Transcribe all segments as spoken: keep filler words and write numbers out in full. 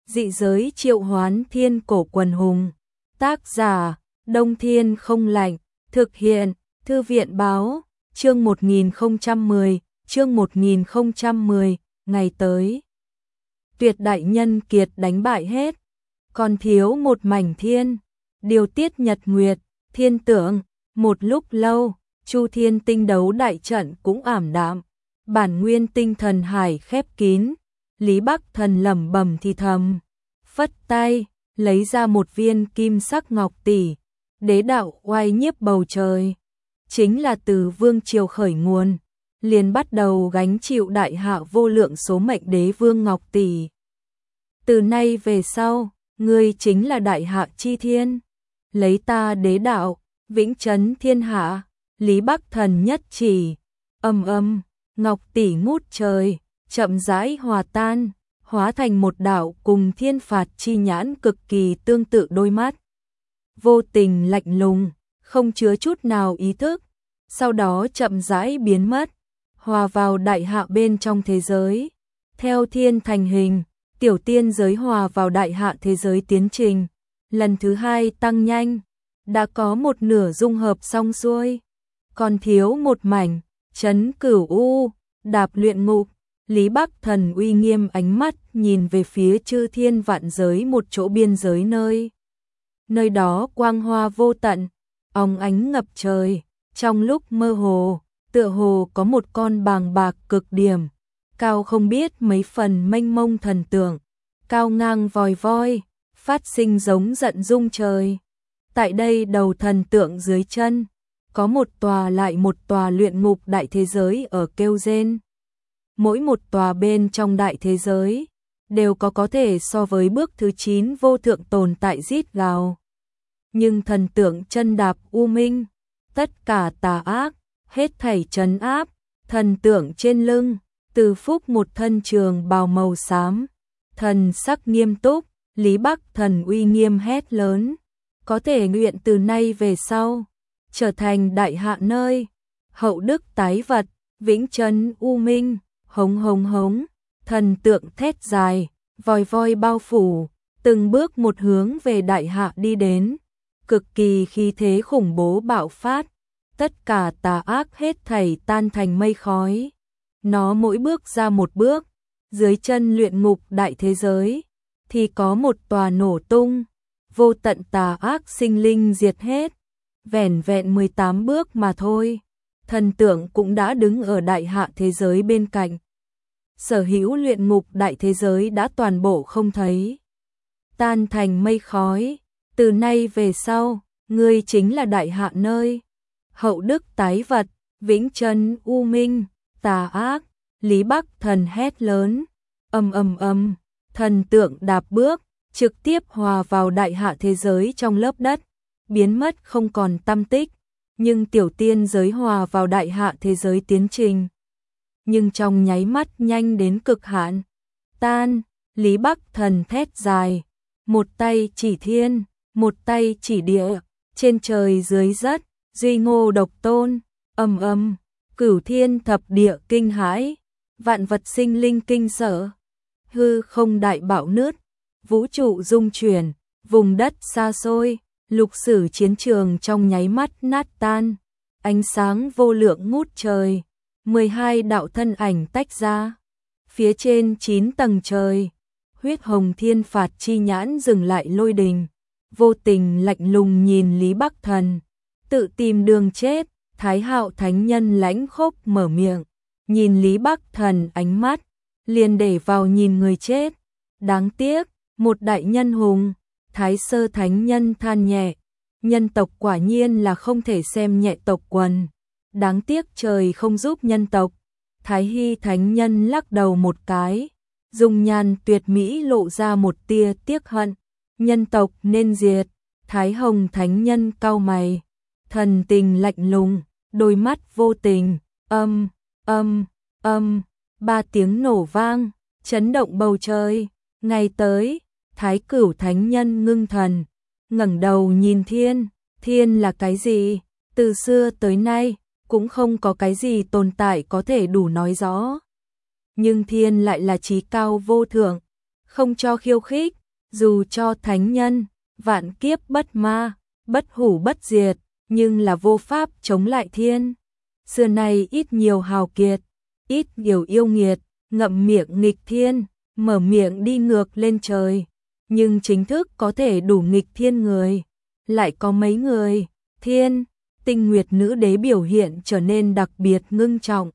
Dị giới triệu hoán thiên cổ quần hùng. Tác giả, Đông Thiên không lạnh. Thực hiện, Thư viện báo, chương một nghìn không trăm mười, chương một nghìn không trăm mười, ngày tới. Tuyệt đại nhân kiệt đánh bại hết, còn thiếu một mảnh thiên. Điều tiết nhật nguyệt, thiên tượng, một lúc lâu, Chu Thiên tinh đấu đại trận cũng ảm đạm. Bản nguyên tinh thần hải khép kín, Lý Bắc Thần lẩm bẩm thì thầm, phất tay, lấy ra một viên kim sắc ngọc tỷ, đế đạo oai nhiếp bầu trời. Chính là từ vương triều khởi nguồn, liền bắt đầu gánh chịu đại hạ vô lượng số mệnh đế vương ngọc tỷ. Từ nay về sau, ngươi chính là đại hạ chi thiên, lấy ta đế đạo, vĩnh trấn thiên hạ. Lý Bắc Thần nhất chỉ, âm âm, ngọc tỷ ngút trời, chậm rãi hòa tan, hóa thành một đạo cùng thiên phạt chi nhãn cực kỳ tương tự đôi mắt. Vô tình lạnh lùng, không chứa chút nào ý thức, sau đó chậm rãi biến mất, hòa vào đại hạ bên trong thế giới. Theo thiên thành hình, tiểu tiên giới hòa vào đại hạ thế giới tiến trình, lần thứ hai tăng nhanh, đã có một nửa dung hợp xong xuôi. Còn thiếu một mảnh, trấn cửu u, đạp luyện ngục. Lý Bắc Thần uy nghiêm ánh mắt nhìn về phía chư thiên vạn giới một chỗ biên giới nơi. Nơi đó quang hoa vô tận, óng ánh ngập trời, trong lúc mơ hồ, tựa hồ có một con bàng bạc cực điểm, cao không biết mấy phần mênh mông thần tượng, cao ngang vòi voi, phát sinh giống giận rung trời. Tại đây đầu thần tượng dưới chân, có một tòa lại một tòa luyện ngục đại thế giới ở kêu rên. Mỗi một tòa bên trong đại thế giới, đều có có thể so với bước thứ chín vô thượng tồn tại rít gào. Nhưng thần tượng chân đạp u minh, tất cả tà ác, hết thảy trấn áp, thần tượng trên lưng, từ phúc một thân trường bào màu xám, thần sắc nghiêm túc, Lý Bắc Thần uy nghiêm hét lớn, có thể nguyện từ nay về sau, trở thành đại hạ nơi, hậu đức tái vật, vĩnh trấn u minh, hống hống hống, thần tượng thét dài, vòi voi bao phủ, từng bước một hướng về đại hạ đi đến, cực kỳ khí thế khủng bố bạo phát, tất cả tà ác hết thảy tan thành mây khói. Nó mỗi bước ra một bước, dưới chân luyện ngục đại thế giới, thì có một tòa nổ tung, vô tận tà ác sinh linh diệt hết. Vẻn vẹn mười tám bước mà thôi, thần tượng cũng đã đứng ở đại hạ thế giới bên cạnh. Sở hữu luyện ngục đại thế giới đã toàn bộ không thấy, tan thành mây khói. Từ nay về sau, ngươi chính là đại hạ nơi, hậu đức tái vật, vĩnh trấn u minh, tà ác. Lý Bắc Thần hét lớn, ầm ầm ầm, thần tượng đạp bước, trực tiếp hòa vào đại hạ thế giới trong lớp đất, biến mất không còn tăm tích. Nhưng tiểu tiên giới hòa vào đại hạ thế giới tiến trình, nhưng trong nháy mắt nhanh đến cực hạn, tan. Lý Bắc Thần thét dài, một tay chỉ thiên, một tay chỉ địa, trên trời dưới đất, duy ngô độc tôn, ầm ầm, cửu thiên thập địa kinh hãi, vạn vật sinh linh kinh sợ, hư không đại bạo nứt, vũ trụ rung chuyển, vùng đất xa xôi, lục sử chiến trường trong nháy mắt nát tan, ánh sáng vô lượng ngút trời, mười hai đạo thân ảnh tách ra, phía trên chín tầng trời, huyết hồng thiên phạt chi nhãn dừng lại lôi đình, vô tình lạnh lùng nhìn Lý Bắc Thần, tự tìm đường chết. Thái Hạo thánh nhân lãnh khốc mở miệng, nhìn Lý Bắc Thần ánh mắt, liền để vào nhìn người chết. Đáng tiếc, một đại nhân hùng. Thái Sơ thánh nhân than nhẹ, nhân tộc quả nhiên là không thể xem nhẹ tộc quần, đáng tiếc trời không giúp nhân tộc. Thái Hy thánh nhân lắc đầu một cái, dung nhan tuyệt mỹ lộ ra một tia tiếc hận, nhân tộc nên diệt. Thái Hồng thánh nhân cau mày, thần tình lạnh lùng, đôi mắt vô tình, âm, âm, âm, ba tiếng nổ vang, chấn động bầu trời. Ngày tới, Thái Cửu thánh nhân ngưng thần, ngẩng đầu nhìn thiên, thiên là cái gì? Từ xưa tới nay, cũng không có cái gì tồn tại có thể đủ nói rõ. Nhưng thiên lại là chí cao vô thượng, không cho khiêu khích, dù cho thánh nhân, vạn kiếp bất ma, bất hủ bất diệt, nhưng là vô pháp chống lại thiên. Xưa nay ít nhiều hào kiệt, ít nhiều yêu nghiệt, ngậm miệng nghịch thiên, mở miệng đi ngược lên trời, nhưng chính thức có thể đủ nghịch thiên người, lại có mấy người. Thiên, Tinh Nguyệt nữ đế biểu hiện trở nên đặc biệt ngưng trọng.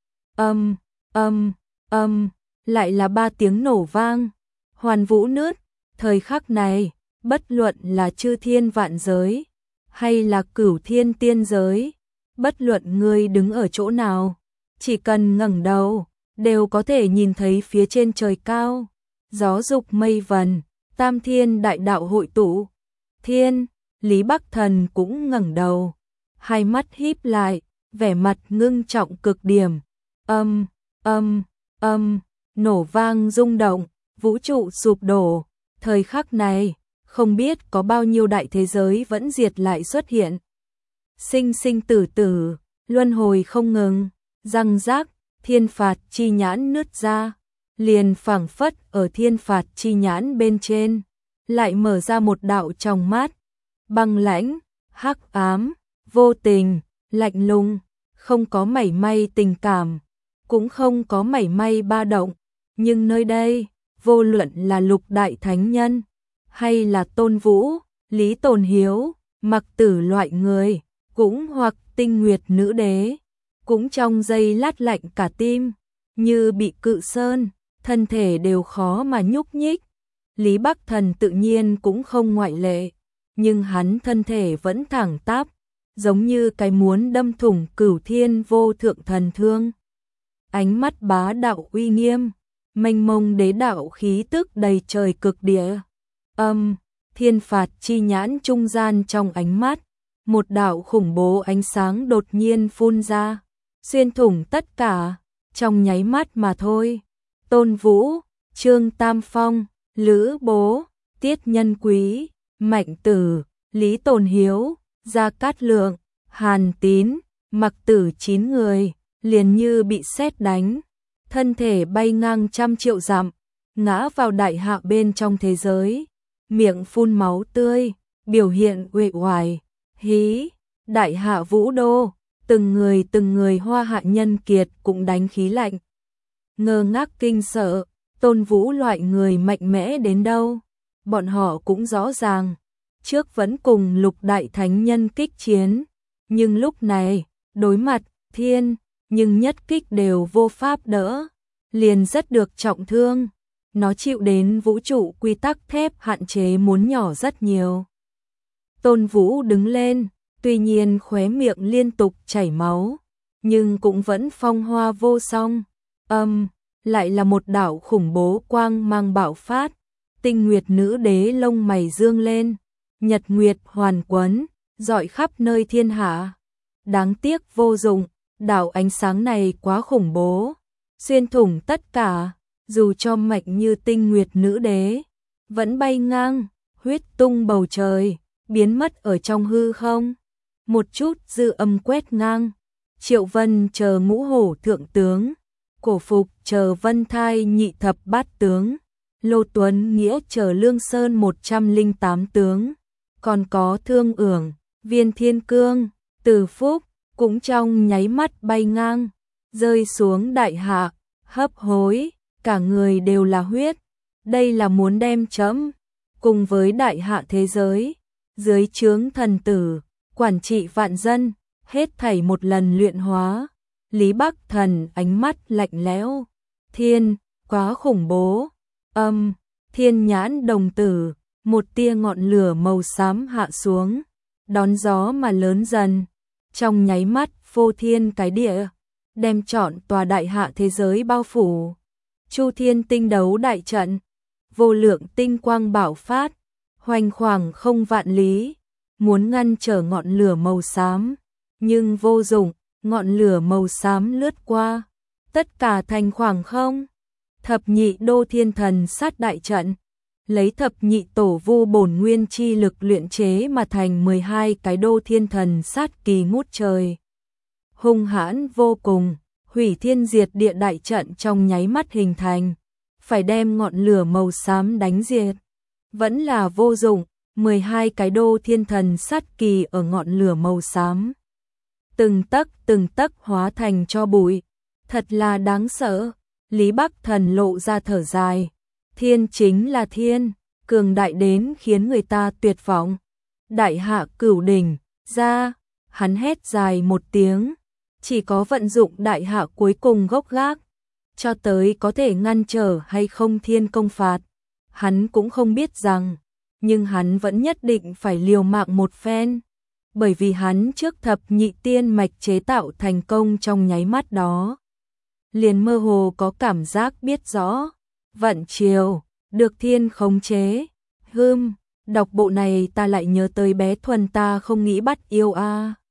Âm, âm, âm, lại là ba tiếng nổ vang, hoàn vũ nứt. Thời khắc này, bất luận là chư thiên vạn giới, hay là cửu thiên tiên giới, bất luận ngươi đứng ở chỗ nào, chỉ cần ngẩng đầu, đều có thể nhìn thấy phía trên trời cao, gió dục mây vần, tam thiên đại đạo hội tụ. Thiên, Lý Bắc Thần cũng ngẩng đầu, hai mắt híp lại, vẻ mặt ngưng trọng cực điểm. Âm, âm, âm, nổ vang rung động, vũ trụ sụp đổ. Thời khắc này, không biết có bao nhiêu đại thế giới vẫn diệt lại xuất hiện. Sinh sinh tử tử, luân hồi không ngừng, răng rác, thiên phạt chi nhãn nứt ra, liền phảng phất ở thiên phạt chi nhãn bên trên, lại mở ra một đạo trong mắt, băng lãnh, hắc ám, vô tình, lạnh lùng, không có mảy may tình cảm, cũng không có mảy may ba động, nhưng nơi đây, vô luận là lục đại thánh nhân, hay là Tôn Vũ, Lý Tồn Hiếu, Mặc Tử loại người, cũng hoặc Tinh Nguyệt nữ đế, cũng trong giây lát lạnh cả tim, như bị cự sơn, thân thể đều khó mà nhúc nhích. Lý Bắc Thần tự nhiên cũng không ngoại lệ, nhưng hắn thân thể vẫn thẳng tắp, giống như cái muốn đâm thủng cửu thiên vô thượng thần thương. Ánh mắt bá đạo uy nghiêm, mênh mông đế đạo khí tức đầy trời cực địa. Âm, thiên phạt chi nhãn trung gian trong ánh mắt, một đạo khủng bố ánh sáng đột nhiên phun ra, xuyên thủng tất cả, trong nháy mắt mà thôi. Tôn Vũ, Trương Tam Phong, Lữ Bố, Tiết Nhân Quý, Mạnh Tử, Lý Tồn Hiếu, Gia Cát Lượng, Hàn Tín, Mặc Tử chín người, liền như bị sét đánh, thân thể bay ngang trăm triệu dặm, ngã vào đại hạ bên trong thế giới, miệng phun máu tươi, biểu hiện uể oải. Hí, đại hạ vũ đô, từng người từng người hoa hạ nhân kiệt cũng đánh khí lạnh. Ngơ ngác kinh sợ, Tôn Vũ loại người mạnh mẽ đến đâu, bọn họ cũng rõ ràng, trước vẫn cùng lục đại thánh nhân kích chiến, nhưng lúc này, đối mặt, thiên, nhưng nhất kích đều vô pháp đỡ, liền rất được trọng thương, nó chịu đến vũ trụ quy tắc thép hạn chế muốn nhỏ rất nhiều. Tôn Vũ đứng lên, tuy nhiên khóe miệng liên tục chảy máu, nhưng cũng vẫn phong hoa vô song. Âm, lại là một đạo khủng bố quang mang bạo phát, Tinh Nguyệt nữ đế lông mày dương lên, nhật nguyệt hoàn quấn, rọi khắp nơi thiên hạ. Đáng tiếc vô dụng, đạo ánh sáng này quá khủng bố, xuyên thủng tất cả, dù cho mạnh như Tinh Nguyệt nữ đế, vẫn bay ngang, huyết tung bầu trời, biến mất ở trong hư không. Một chút dư âm quét ngang, Triệu Vân chờ ngũ hổ thượng tướng, Cổ Phục chờ Vân Thai nhị thập bát tướng, Lô Tuấn Nghĩa chờ Lương Sơn một trăm linh tám tướng, còn có Thương Ưởng, Viên Thiên Cương, Từ Phúc, cũng trong nháy mắt bay ngang, rơi xuống đại hạ, hấp hối, cả người đều là huyết. Đây là muốn đem chấm, cùng với đại hạ thế giới, dưới trướng thần tử, quản trị vạn dân, hết thảy một lần luyện hóa. Lý Bắc Thần ánh mắt lạnh lẽo, thiên, quá khủng bố. Âm, thiên nhãn đồng tử, một tia ngọn lửa màu xám hạ xuống, đón gió mà lớn dần, trong nháy mắt phô thiên cái địa, đem trọn tòa đại hạ thế giới bao phủ. Chu thiên tinh đấu đại trận, vô lượng tinh quang bạo phát, hoành khoảng không vạn lý, muốn ngăn trở ngọn lửa màu xám, nhưng vô dụng, ngọn lửa màu xám lướt qua, tất cả thành khoảng không. Thập nhị đô thiên thần sát đại trận, lấy thập nhị tổ vu bổn nguyên chi lực luyện chế mà thành mười hai cái đô thiên thần sát kỳ ngút trời. Hung hãn vô cùng, hủy thiên diệt địa đại trận trong nháy mắt hình thành, phải đem ngọn lửa màu xám đánh diệt. vẫn là vô dụng, mười hai cái đô thiên thần sát kỳ ở ngọn lửa màu xám. Từng tấc từng tấc hóa thành cho bụi, thật là đáng sợ. Lý Bắc Thần lộ ra thở dài, thiên chính là thiên, cường đại đến khiến người ta tuyệt vọng. Đại hạ cửu đỉnh, ra, hắn hét dài một tiếng, chỉ có vận dụng đại hạ cuối cùng gốc gác, cho tới có thể ngăn trở hay không thiên công phạt, hắn cũng không biết rằng, nhưng hắn vẫn nhất định phải liều mạng một phen, bởi vì hắn trước thập nhị tiên mạch chế tạo thành công trong nháy mắt đó. Liền mơ hồ có cảm giác biết rõ, vận chiều, được thiên khống chế, hưm, đọc bộ này ta lại nhớ tới bé Thuần ta không nghĩ bắt yêu a. À.